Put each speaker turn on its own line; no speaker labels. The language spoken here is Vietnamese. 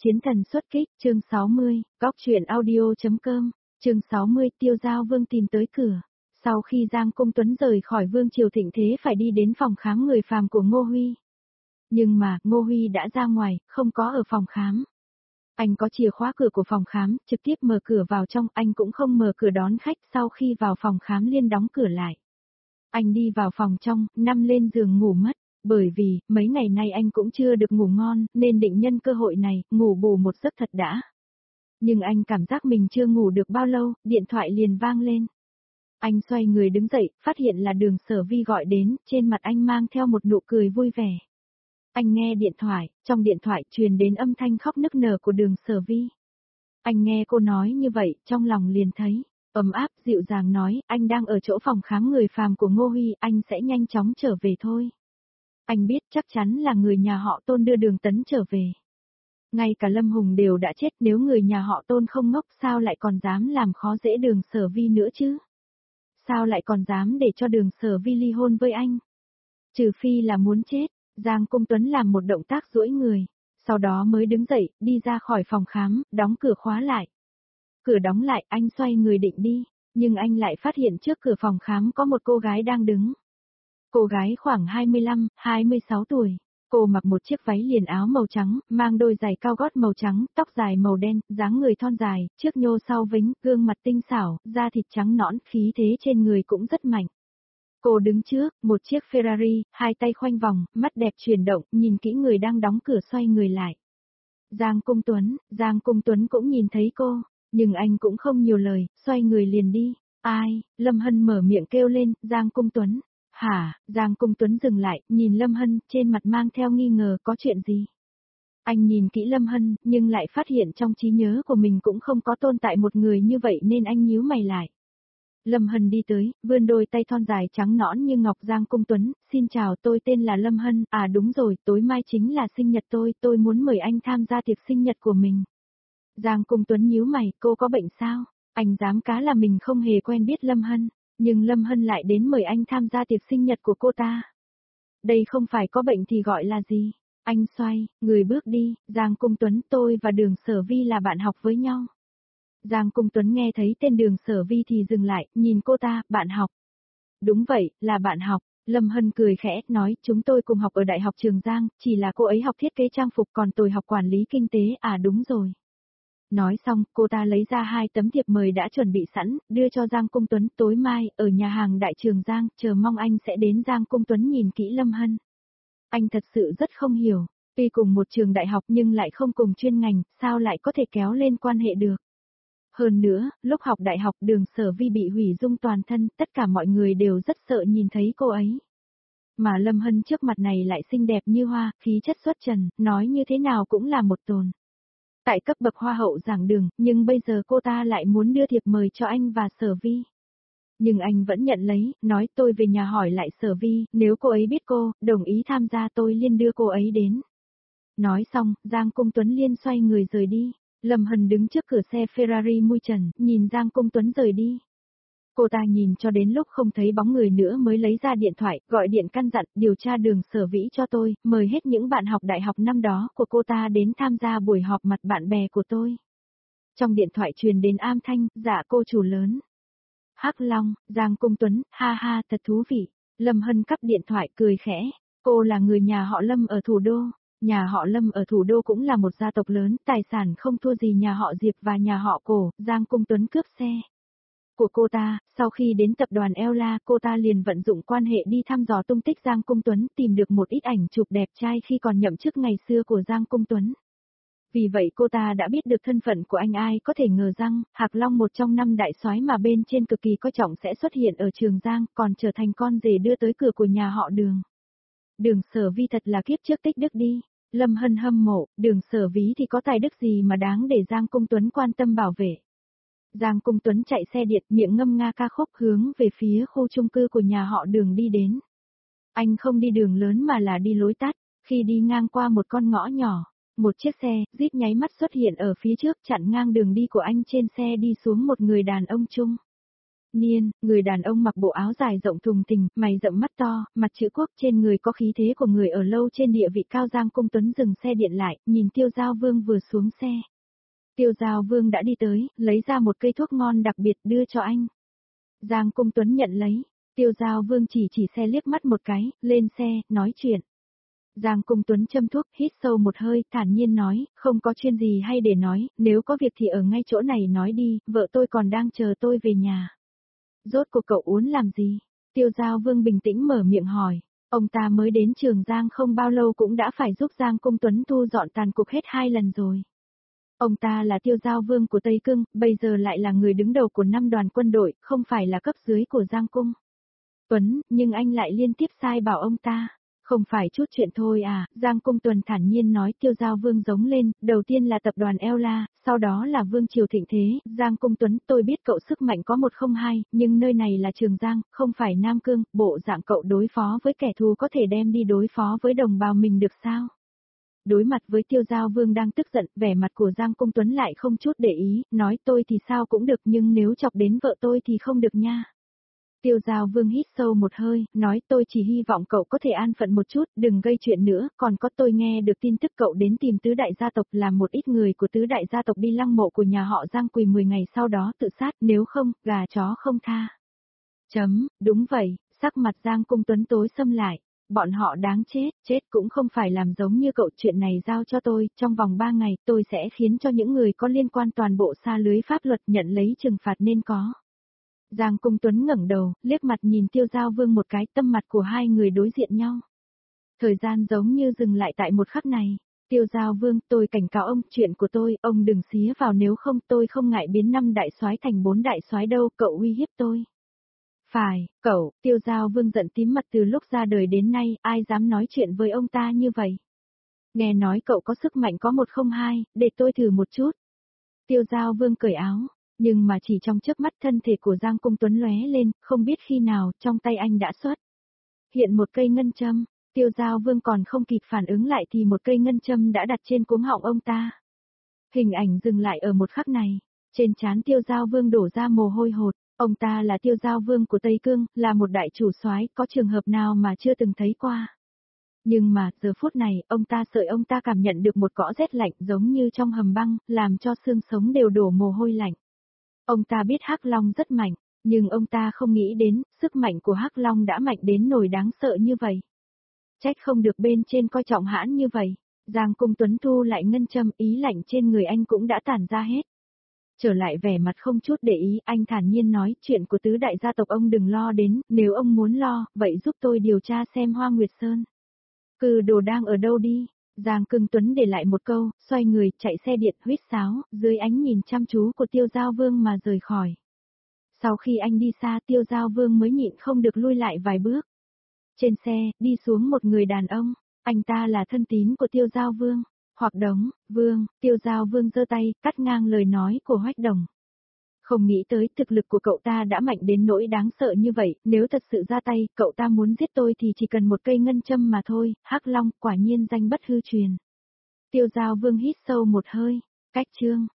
Chiến thần xuất kích, chương 60, góc truyện audio.com, chương 60 Tiêu Giao Vương tìm tới cửa. Sau khi Giang Cung Tuấn rời khỏi Vương Triều thịnh thế phải đi đến phòng khám người phàm của Ngô Huy. Nhưng mà, Ngô Huy đã ra ngoài, không có ở phòng khám. Anh có chìa khóa cửa của phòng khám, trực tiếp mở cửa vào trong, anh cũng không mở cửa đón khách, sau khi vào phòng khám liền đóng cửa lại. Anh đi vào phòng trong, nằm lên giường ngủ mất. Bởi vì, mấy ngày nay anh cũng chưa được ngủ ngon, nên định nhân cơ hội này, ngủ bù một giấc thật đã. Nhưng anh cảm giác mình chưa ngủ được bao lâu, điện thoại liền vang lên. Anh xoay người đứng dậy, phát hiện là Đường Sở Vi gọi đến, trên mặt anh mang theo một nụ cười vui vẻ. Anh nghe điện thoại, trong điện thoại truyền đến âm thanh khóc nức nở của Đường Sở Vi. Anh nghe cô nói như vậy, trong lòng liền thấy ấm áp, dịu dàng nói, anh đang ở chỗ phòng khám người phàm của Ngô Huy, anh sẽ nhanh chóng trở về thôi. Anh biết chắc chắn là người nhà họ Tôn đưa Đường Tấn trở về. Ngay cả Lâm Hùng đều đã chết, nếu người nhà họ Tôn không ngốc sao lại còn dám làm khó dễ Đường Sở Vi nữa chứ? Sao lại còn dám để cho Đường Sở Vi ly hôn với anh? Trừ phi là muốn chết. Giang Cung Tuấn làm một động tác duỗi người, sau đó mới đứng dậy, đi ra khỏi phòng khám, đóng cửa khóa lại. Cửa đóng lại, anh xoay người định đi, nhưng anh lại phát hiện trước cửa phòng khám có một cô gái đang đứng. Cô gái khoảng 25, 26 tuổi. Cô mặc một chiếc váy liền áo màu trắng, mang đôi giày cao gót màu trắng, tóc dài màu đen, dáng người thon dài, trước nhô sau vính, gương mặt tinh xảo, da thịt trắng nõn, khí thế trên người cũng rất mạnh. Cô đứng trước, một chiếc Ferrari, hai tay khoanh vòng, mắt đẹp chuyển động, nhìn kỹ người đang đóng cửa xoay người lại. Giang Cung Tuấn cũng nhìn thấy cô, nhưng anh cũng không nhiều lời, xoay người liền đi. Ai? Lâm Hân mở miệng kêu lên, Giang Cung Tuấn. Hả? Giang Cung Tuấn dừng lại, nhìn Lâm Hân, trên mặt mang theo nghi ngờ, có chuyện gì? Anh nhìn kỹ Lâm Hân, nhưng lại phát hiện trong trí nhớ của mình cũng không có tồn tại một người như vậy nên anh nhíu mày lại. Lâm Hân đi tới, vươn đôi tay thon dài trắng nõn như ngọc. Giang Cung Tuấn, xin chào, tôi tên là Lâm Hân, à đúng rồi, tối mai chính là sinh nhật tôi muốn mời anh tham gia tiệc sinh nhật của mình. Giang Cung Tuấn nhíu mày, cô có bệnh sao? Anh dám cá là mình không hề quen biết Lâm Hân, nhưng Lâm Hân lại đến mời anh tham gia tiệc sinh nhật của cô ta. Đây không phải có bệnh thì gọi là gì? Anh xoay, người bước đi, Giang Cung Tuấn, tôi và Đường Sở Vi là bạn học với nhau. Giang Cung Tuấn nghe thấy tên Đường Sở Vi thì dừng lại, nhìn cô ta, bạn học. Đúng vậy, là bạn học. Lâm Hân cười khẽ, nói, chúng tôi cùng học ở Đại học Trường Giang, chỉ là cô ấy học thiết kế trang phục còn tôi học quản lý kinh tế, à đúng rồi. Nói xong, cô ta lấy ra 2 tấm thiệp mời đã chuẩn bị sẵn, đưa cho Giang Cung Tuấn, tối mai, ở nhà hàng Đại Trường Giang, chờ mong anh sẽ đến. Giang Cung Tuấn nhìn kỹ Lâm Hân. Anh thật sự rất không hiểu, tuy cùng một trường đại học nhưng lại không cùng chuyên ngành, sao lại có thể kéo lên quan hệ được. Hơn nữa, lúc học đại học Đường Sở Vi bị hủy dung toàn thân, tất cả mọi người đều rất sợ nhìn thấy cô ấy. Mà Lâm Hân trước mặt này lại xinh đẹp như hoa, khí chất xuất trần, nói như thế nào cũng là một tồn. Tại cấp bậc hoa hậu giảng đường, nhưng bây giờ cô ta lại muốn đưa thiệp mời cho anh và Sở Vi. Nhưng anh vẫn nhận lấy, nói tôi về nhà hỏi lại Sở Vi, nếu cô ấy biết cô, đồng ý tham gia tôi liền đưa cô ấy đến. Nói xong, Giang Cung Tuấn liền xoay người rời đi. Lâm Hân đứng trước cửa xe Ferrari mui trần, nhìn Giang Cung Tuấn rời đi. Cô ta nhìn cho đến lúc không thấy bóng người nữa mới lấy ra điện thoại, gọi điện căn dặn, điều tra Đường Sở Vĩ cho tôi, mời hết những bạn học đại học năm đó của cô ta đến tham gia buổi họp mặt bạn bè của tôi. Trong điện thoại truyền đến âm thanh, dạ cô chủ lớn. Hắc Long, Giang Cung Tuấn, ha ha thật thú vị. Lâm Hân cắp điện thoại cười khẽ, cô là người nhà họ Lâm ở thủ đô. Nhà họ Lâm ở thủ đô cũng là một gia tộc lớn, tài sản không thua gì nhà họ Diệp và nhà họ Cổ. Giang Cung Tuấn cướp xe của cô ta, sau khi đến tập đoàn Ella, cô ta liền vận dụng quan hệ đi thăm dò tung tích Giang Cung Tuấn, tìm được một ít ảnh chụp đẹp trai khi còn nhậm chức ngày xưa của Giang Cung Tuấn. Vì vậy cô ta đã biết được thân phận của anh. Ai có thể ngờ rằng, Hạc Long một trong 5 đại soái mà bên trên cực kỳ coi trọng sẽ xuất hiện ở Trường Giang, còn trở thành con rể đưa tới cửa của nhà họ Đường. Đường Sở Vi thật là kiếp trước tích đức đi. Lâm Hân hâm mộ, Đường Sở Ví thì có tài đức gì mà đáng để Giang Cung Tuấn quan tâm bảo vệ. Giang Cung Tuấn chạy xe điện, miệng ngâm nga ca khúc hướng về phía khu chung cư của nhà họ Đường đi đến. Anh không đi đường lớn mà là đi lối tắt, khi đi ngang qua một con ngõ nhỏ, một chiếc xe, Jeep nháy mắt xuất hiện ở phía trước chặn ngang đường đi của anh. Trên xe đi xuống một người đàn ông trung niên, người đàn ông mặc bộ áo dài rộng thùng thình, mày rậm mắt to, mặt chữ quốc, trên người có khí thế của người ở lâu trên địa vị cao. Giang Cung Tuấn dừng xe điện lại, nhìn Tiêu Giao Vương vừa xuống xe. Tiêu Giao Vương đã đi tới, lấy ra một cây thuốc ngon đặc biệt đưa cho anh. Giang Cung Tuấn nhận lấy, Tiêu Giao Vương chỉ xe liếc mắt một cái, lên xe, nói chuyện. Giang Cung Tuấn châm thuốc, hít sâu một hơi, thản nhiên nói, không có chuyện gì hay để nói, nếu có việc thì ở ngay chỗ này nói đi, vợ tôi còn đang chờ tôi về nhà. Rốt cuộc cậu uốn làm gì? Tiêu Giao Vương bình tĩnh mở miệng hỏi. Ông ta mới đến Trường Giang không bao lâu cũng đã phải giúp Giang Cung Tuấn thu dọn tàn cục hết 2 lần rồi. Ông ta là Tiêu Giao Vương của Tây Cưng, bây giờ lại là người đứng đầu của 5 đoàn quân đội, không phải là cấp dưới của Giang Cung Tuấn, nhưng anh lại liên tiếp sai bảo ông ta. Không phải chút chuyện thôi à, Giang Cung Tuấn thản nhiên nói. Tiêu Giao Vương giống lên, đầu tiên là tập đoàn Ella, sau đó là Vương Triều thịnh thế. Giang Cung Tuấn, tôi biết cậu sức mạnh có 102, nhưng nơi này là Trường Giang, không phải Nam Cương, bộ dạng cậu đối phó với kẻ thù có thể đem đi đối phó với đồng bào mình được sao? Đối mặt với Tiêu Giao Vương đang tức giận, vẻ mặt của Giang Cung Tuấn lại không chút để ý, nói tôi thì sao cũng được nhưng nếu chọc đến vợ tôi thì không được nha. Tiêu Giao Vương hít sâu một hơi, nói tôi chỉ hy vọng cậu có thể an phận một chút, đừng gây chuyện nữa, còn có tôi nghe được tin tức cậu đến tìm tứ đại gia tộc, làm một ít người của tứ đại gia tộc đi lăng mộ của nhà họ Giang quỳ 10 ngày sau đó tự sát, nếu không, gà chó không tha. Đúng vậy, sắc mặt Giang Cung Tuấn tối xâm lại. Bọn họ đáng chết, chết cũng không phải làm giống như cậu, chuyện này giao cho tôi, trong vòng 3 ngày tôi sẽ khiến cho những người có liên quan toàn bộ xa lưới pháp luật nhận lấy trừng phạt nên có. Giang Cung Tuấn ngẩng đầu, liếc mặt nhìn Tiêu Giao Vương một cái, tâm mặt của hai người đối diện nhau. Thời gian giống như dừng lại tại một khắc này. Tiêu Giao Vương, tôi cảnh cáo ông, chuyện của tôi, ông đừng xía vào, nếu không tôi không ngại biến 5 đại soái thành 4 đại soái đâu, cậu uy hiếp tôi. Phải, cậu, Tiêu Giao Vương giận tím mặt, từ lúc ra đời đến nay, ai dám nói chuyện với ông ta như vậy? Nghe nói cậu có sức mạnh có 102, để tôi thử một chút. Tiêu Giao Vương cởi áo, nhưng mà chỉ trong chớp mắt thân thể của Giang Cung Tuấn lóe lên, không biết khi nào, trong tay anh đã xuất hiện một cây ngân châm. Tiêu Giao Vương còn không kịp phản ứng lại thì một cây ngân châm đã đặt trên cuống họng ông ta. Hình ảnh dừng lại ở một khắc này, trên trán Tiêu Giao Vương đổ ra mồ hôi hột. Ông ta là Tiêu Giao Vương của Tây Cương, là một đại chủ soái, có trường hợp nào mà chưa từng thấy qua. Nhưng mà, giờ phút này, ông ta sợ ông ta cảm nhận được một cỗ rét lạnh giống như trong hầm băng, làm cho xương sống đều đổ mồ hôi lạnh. Ông ta biết Hắc Long rất mạnh, nhưng ông ta không nghĩ đến, sức mạnh của Hắc Long đã mạnh đến nỗi đáng sợ như vậy. Trách không được bên trên coi trọng hãn như vậy. Giang Cung Tuấn thu lại ngân châm, ý lạnh trên người anh cũng đã tản ra hết. Trở lại vẻ mặt không chút để ý, anh thản nhiên nói, chuyện của tứ đại gia tộc ông đừng lo đến, nếu ông muốn lo, vậy giúp tôi điều tra xem Hoa Nguyệt Sơn Cừ Đồ đang ở đâu đi. Giang Cung Tuấn để lại một câu, xoay người, chạy xe điện, huýt sáo, dưới ánh nhìn chăm chú của Tiêu Giao Vương mà rời khỏi. Sau khi anh đi xa, Tiêu Giao Vương mới nhịn không được lui lại vài bước. Trên xe, đi xuống một người đàn ông, anh ta là thân tín của Tiêu Giao Vương. Hoặc Đống, Vương, Tiêu Giao Vương giơ tay, cắt ngang lời nói của Hoách Đồng. Không nghĩ tới thực lực của cậu ta đã mạnh đến nỗi đáng sợ như vậy, nếu thật sự ra tay, cậu ta muốn giết tôi thì chỉ cần một cây ngân châm mà thôi. Hắc Long, quả nhiên danh bất hư truyền. Tiêu Giao Vương hít sâu một hơi, cách chương.